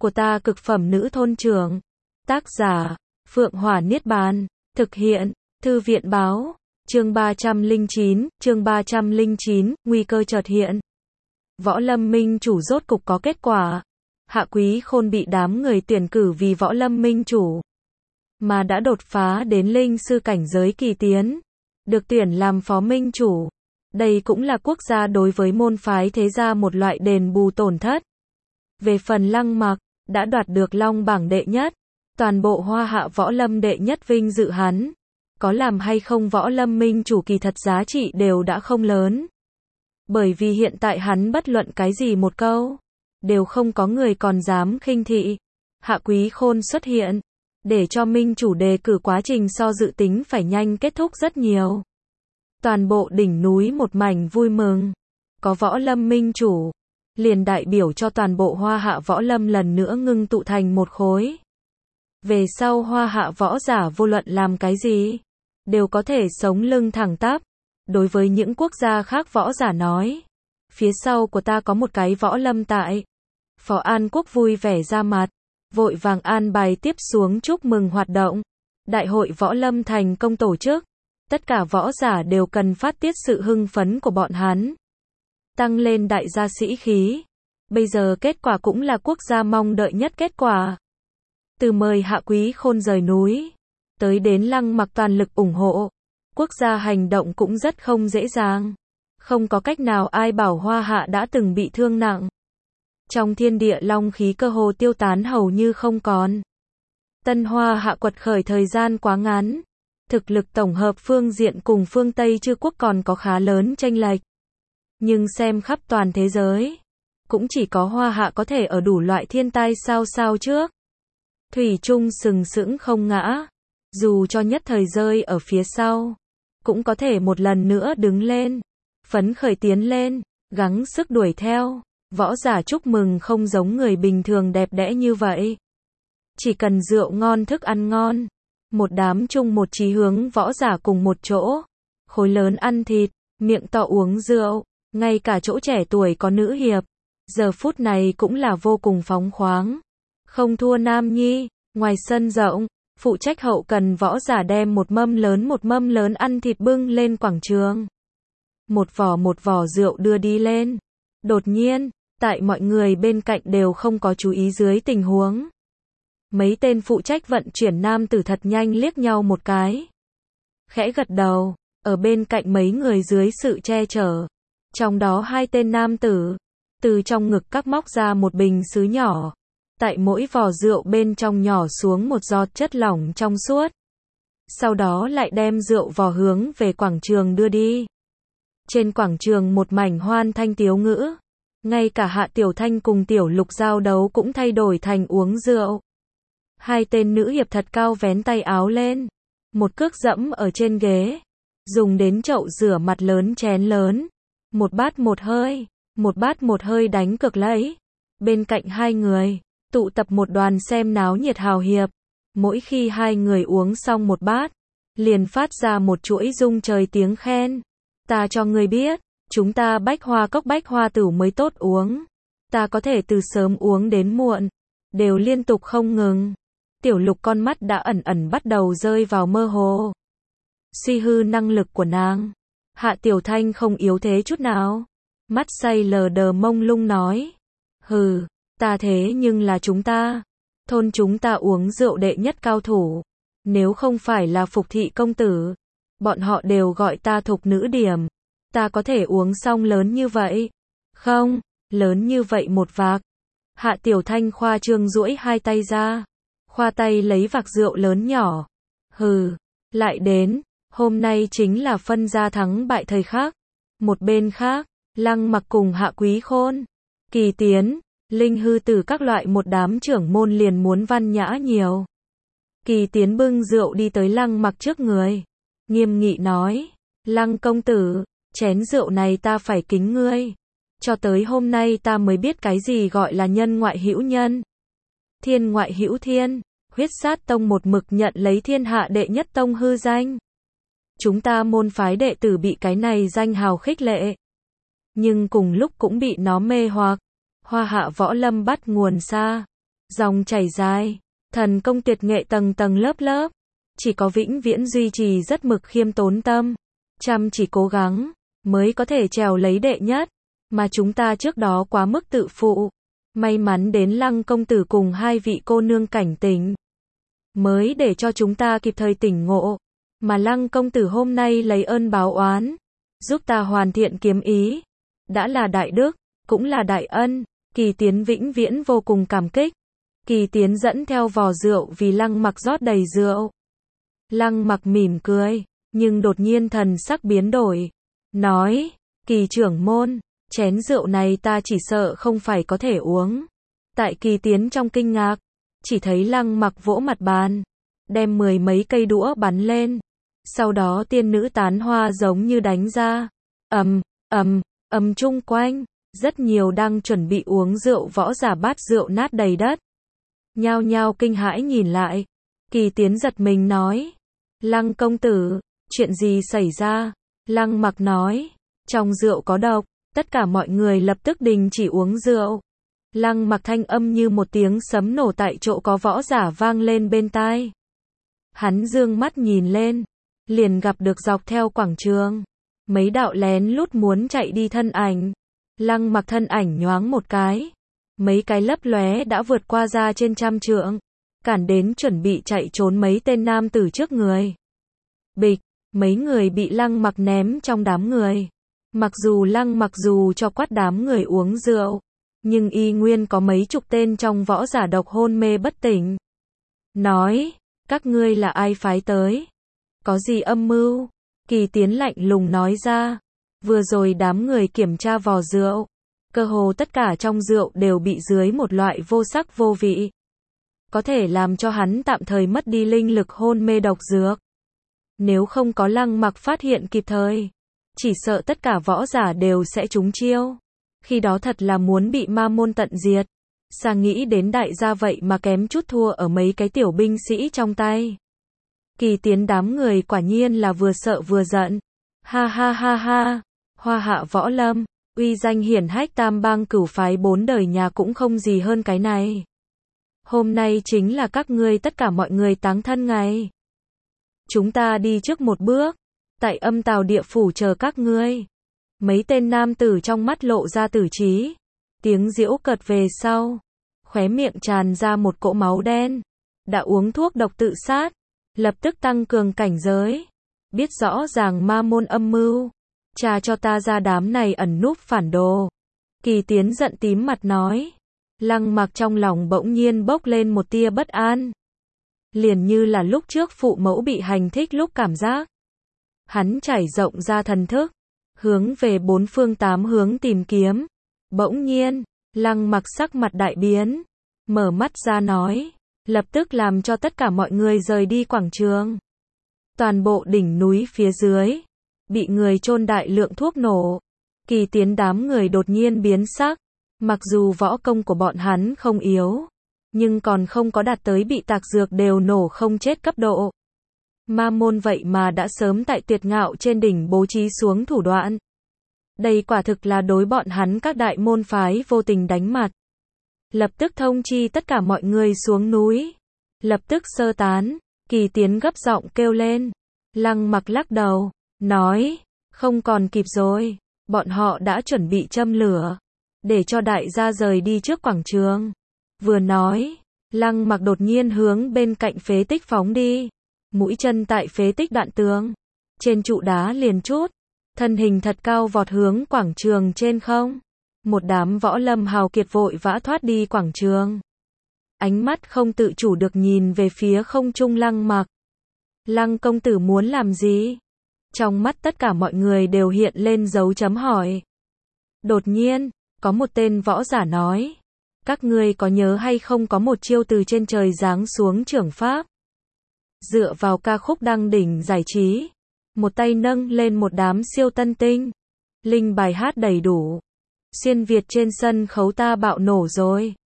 của ta cực phẩm nữ thôn trưởng. Tác giả, Phượng Hỏa Niết Bàn. Thực hiện, Thư viện báo. Chương 309, nguy cơ chợt hiện. Võ Lâm Minh chủ rốt cục có kết quả. Hạ Quý Khôn bị đám người tuyển cử vì Võ Lâm Minh chủ, mà đã đột phá đến linh sư cảnh giới kỳ tiến, được tuyển làm phó minh chủ. Đây cũng là quốc gia đối với môn phái thế gia một loại đền bù tổn thất. Về phần Lăng Mặc, đã đoạt được Long bảng đệ nhất, toàn bộ Hoa Hạ Võ Lâm đệ nhất vinh dự hắn. Có làm hay không Võ Lâm Minh chủ kỳ thật giá trị đều đã không lớn. Bởi vì hiện tại hắn bất luận cái gì một câu, đều không có người còn dám khinh thị. Hạ Quý Khôn xuất hiện, để cho minh chủ đề cử quá trình so dự tính phải nhanh kết thúc rất nhiều. Toàn bộ đỉnh núi một mảnh vui mừng. Có Võ Lâm Minh chủ, liền đại biểu cho toàn bộ Hoa Hạ Võ Lâm lần nữa ngưng tụ thành một khối. Về sau Hoa Hạ võ giả vô luận làm cái gì, đều có thể sống lưng thẳng tắp. Đối với những quốc gia khác võ giả nói, phía sau của ta có một cái Võ Lâm tại. Phó An Quốc vui vẻ ra mặt, vội vàng an bài tiếp xuống chúc mừng hoạt động. Đại hội Võ Lâm thành công tổ chức, tất cả võ giả đều cần phát tiết sự hưng phấn của bọn hắn, tăng lên đại gia sĩ khí. Bây giờ kết quả cũng là quốc gia mong đợi nhất kết quả. Từ mời Hạ Quý Khôn rời núi, tới đến Lăng Mặc toàn lực ủng hộ, quốc gia hành động cũng rất không dễ dàng. Không có cách nào ai bảo Hoa Hạ đã từng bị thương nặng. Trong thiên địa long khí cơ hồ tiêu tán hầu như không còn. Tân Hoa Hạ quật khởi thời gian quá ngắn. Thực lực tổng hợp phương diện cùng phương Tây Chư quốc còn có khá lớn chênh lệch. Nhưng xem khắp toàn thế giới, cũng chỉ có Hoa Hạ có thể ở đủ loại thiên tai sao trước. Thủy chung sừng sững không ngã. Dù cho nhất thời rơi ở phía sau, cũng có thể một lần nữa đứng lên, phấn khởi tiến lên, gắng sức đuổi theo. Võ giả chúc mừng không giống người bình thường đẹp đẽ như vậy. Chỉ cần rượu ngon thức ăn ngon. Một đám chung một chí hướng võ giả cùng một chỗ. Khối lớn ăn thịt, miệng to uống rượu. Ngay cả chỗ trẻ tuổi có nữ hiệp, giờ phút này cũng là vô cùng phóng khoáng. Không thua Nam Nhi. Ngoài sân rộng, phụ trách hậu cần võ giả đem một mâm lớn ăn thịt bưng lên quảng trường. Một vỏ rượu đưa đi lên. Đột nhiên, tại mọi người bên cạnh đều không có chú ý dưới tình huống, mấy tên phụ trách vận chuyển nam tử thật nhanh liếc nhau một cái, khẽ gật đầu. Ở bên cạnh mấy người dưới sự che chở, trong đó hai tên nam tử, từ trong ngực các móc ra một bình sứ nhỏ. Tại mỗi vỏ rượu bên trong nhỏ xuống một giọt chất lỏng trong suốt. Sau đó lại đem rượu vò hướng về quảng trường đưa đi. Trên quảng trường một mảnh hoan thanh tiếu ngữ. Ngay cả Hạ Tiểu Thanh cùng Tiểu Lục giao đấu cũng thay đổi thành uống rượu. Hai tên nữ hiệp thật cao vén tay áo lên, một cước dẫm ở trên ghế, dùng đến chậu rửa mặt lớn chén lớn, một bát một hơi đánh cược lấy. Bên cạnh hai người, tụ tập một đoàn xem náo nhiệt hào hiệp. Mỗi khi hai người uống xong một bát, liền phát ra một chuỗi rung trời tiếng khen. Ta cho ngươi biết, chúng ta bách hoa cốc bách hoa tử mới tốt uống. Ta có thể từ sớm uống đến muộn, đều liên tục không ngừng. Tiểu Lục con mắt đã ẩn bắt đầu rơi vào mơ hồ. Suy hư năng lực của nàng. Hạ Tiểu Thanh không yếu thế chút nào. Mắt say lờ đờ mông lung nói. Hừ, ta thế nhưng là thôn chúng ta uống rượu đệ nhất cao thủ. Nếu không phải là Phục thị công tử, bọn họ đều gọi ta thục nữ điểm. Ta có thể uống xong lớn như vậy? Không, lớn như vậy một vạc. Hạ Tiểu Thanh khoa trương duỗi hai tay ra, khoa tay lấy vạc rượu lớn nhỏ. Hừ, lại đến, hôm nay chính là phân ra thắng bại thời khắc. Một bên khác, Lăng Mặc cùng Hạ Quý Khôn, Kỳ Tiến, Linh Hư Tử các loại một đám trưởng môn liền muốn văn nhã nhiều. Kỳ Tiến bưng rượu đi tới Lăng Mặc trước người, nghiêm nghị nói, Lăng công tử, chén rượu này ta phải kính ngươi. Cho tới hôm nay ta mới biết cái gì gọi là nhân ngoại hữu nhân, thiên ngoại hữu thiên. Huyết Sát Tông một mực nhận lấy thiên hạ đệ nhất tông hư danh. Chúng ta môn phái đệ tử bị cái này danh hào khích lệ, nhưng cùng lúc cũng bị nó mê hoặc. Hoa Hạ Võ Lâm bắt nguồn xa, Dòng chảy dài, thần công tuyệt nghệ tầng tầng lớp lớp, chỉ có vĩnh viễn duy trì rất mực khiêm tốn tâm, chăm chỉ cố gắng, mới có thể trèo lấy đệ nhất, mà chúng ta trước đó quá mức tự phụ. May mắn đến Lăng công tử cùng hai vị cô nương cảnh tỉnh, mới để cho chúng ta kịp thời tỉnh ngộ, mà Lăng công tử hôm nay lấy ơn báo oán, giúp ta hoàn thiện kiếm ý, đã là đại đức, cũng là đại ân. Kỳ Tiến vĩnh viễn vô cùng cảm kích. Kỳ Tiến dẫn theo vò rượu vì Lăng Mặc rót đầy rượu. Lăng Mặc mỉm cười, nhưng đột nhiên thần sắc biến đổi, nói, Kỳ trưởng môn, chén rượu này ta chỉ sợ không phải có thể uống. Tại Kỳ Tiến trong kinh ngạc, chỉ thấy Lăng Mặc vỗ mặt bàn, đem 10 mấy cây đũa bắn lên. Sau đó tiên nữ tán hoa giống như đánh ra, chung quanh, rất nhiều đang chuẩn bị uống rượu võ giả bát rượu nát đầy đất. Nhao nhao kinh hãi nhìn lại. Kỳ Tiến giật mình nói, Lăng công tử, chuyện gì xảy ra? Lăng Mặc nói, trong rượu có độc. Tất cả mọi người lập tức đình chỉ uống rượu. Lăng Mặc thanh âm như một tiếng sấm nổ tại chỗ có võ giả vang lên bên tai. Hắn dương mắt nhìn lên, liền gặp được dọc theo quảng trường, mấy đạo lén lút muốn chạy đi thân ảnh. Lăng Mặc thân ảnh nhoáng một cái, mấy cái lấp lóe đã vượt qua ra trên trăm trượng, cản đến chuẩn bị chạy trốn mấy tên nam tử trước người. Bịch, mấy người bị Lăng Mặc ném trong đám người. Mặc dù Lăng Mặc dù cho quát đám người uống rượu, nhưng y nguyên có mấy chục tên trong võ giả độc hôn mê bất tỉnh. Nói, các ngươi là ai phái tới? Có gì âm mưu? Kỳ Tiến lạnh lùng nói ra. Vừa rồi đám người kiểm tra vò rượu, cơ hồ tất cả trong rượu đều bị dưới một loại vô sắc vô vị, có thể làm cho hắn tạm thời mất đi linh lực hôn mê độc dược. Nếu không có Lăng Mặc phát hiện kịp thời, chỉ sợ tất cả võ giả đều sẽ trúng chiêu. Khi đó thật là muốn bị ma môn tận diệt. Sang nghĩ đến đại gia vậy mà kém chút thua ở mấy cái tiểu binh sĩ trong tay. Kỳ Tiến đám người quả nhiên là vừa sợ vừa giận. Ha ha ha ha, Hoa Hạ võ lâm, uy danh hiển hách tam bang cửu phái 4 đời nhà cũng không gì hơn cái này. Hôm nay chính là các ngươi tất cả mọi người táng thân ngày. Chúng ta đi trước một bước, tại Âm Tào địa phủ chờ các ngươi. Mấy tên nam tử trong mắt lộ ra tử trí, tiếng giễu cợt về sau, khóe miệng tràn ra một cỗ máu đen. Đã uống thuốc độc tự sát, lập tức tăng cường cảnh giới, biết rõ ràng ma môn âm mưu, tra cho ta ra đám này ẩn núp phản đồ. Kỳ Tiến giận tím mặt nói. Lăng Mặc trong lòng bỗng nhiên bốc lên một tia bất an, liền như là lúc trước phụ mẫu bị hành thích lúc cảm giác. Hắn trải rộng ra thần thức, hướng về 4 phương 8 hướng tìm kiếm. Bỗng nhiên, Lăng Mặc sắc mặt đại biến, mở mắt ra nói, lập tức làm cho tất cả mọi người rời đi quảng trường. Toàn bộ đỉnh núi phía dưới bị người chôn đại lượng thuốc nổ. Kỳ Tiến đám người đột nhiên biến sắc, mặc dù võ công của bọn hắn không yếu, nhưng còn không có đạt tới bị tạc dược đều nổ không chết cấp độ. Ma môn vậy mà đã sớm tại Tuyệt Ngạo trên đỉnh bố trí xuống thủ đoạn. Đây quả thực là đối bọn hắn các đại môn phái vô tình đánh mặt. Lập tức thông chi tất cả mọi người xuống núi, lập tức sơ tán. Kỳ Tiến gấp giọng kêu lên. Lăng Mặc lắc đầu, nói, không còn kịp rồi, bọn họ đã chuẩn bị châm lửa, để cho đại gia rời đi trước quảng trường. Vừa nói, Lăng Mặc đột nhiên hướng bên cạnh phế tích phóng đi, mũi chân tại phế tích đoạn tường, trên trụ đá liền chút, thân hình thật cao vọt hướng quảng trường trên không. Một đám võ lâm hào kiệt vội vã thoát đi quảng trường. Ánh mắt không tự chủ được nhìn về phía không trung Lăng Mặc. Lăng công tử muốn làm gì? Trong mắt tất cả mọi người đều hiện lên dấu chấm hỏi. Đột nhiên, có một tên võ giả nói, các ngươi có nhớ hay không có một chiêu từ trên trời giáng xuống trưởng pháp? Dựa vào ca khúc đăng đỉnh giải trí, một tay nâng lên một đám siêu tân tinh, linh bài hát đầy đủ. Xuyên Việt trên sân khấu ta bạo nổ rồi.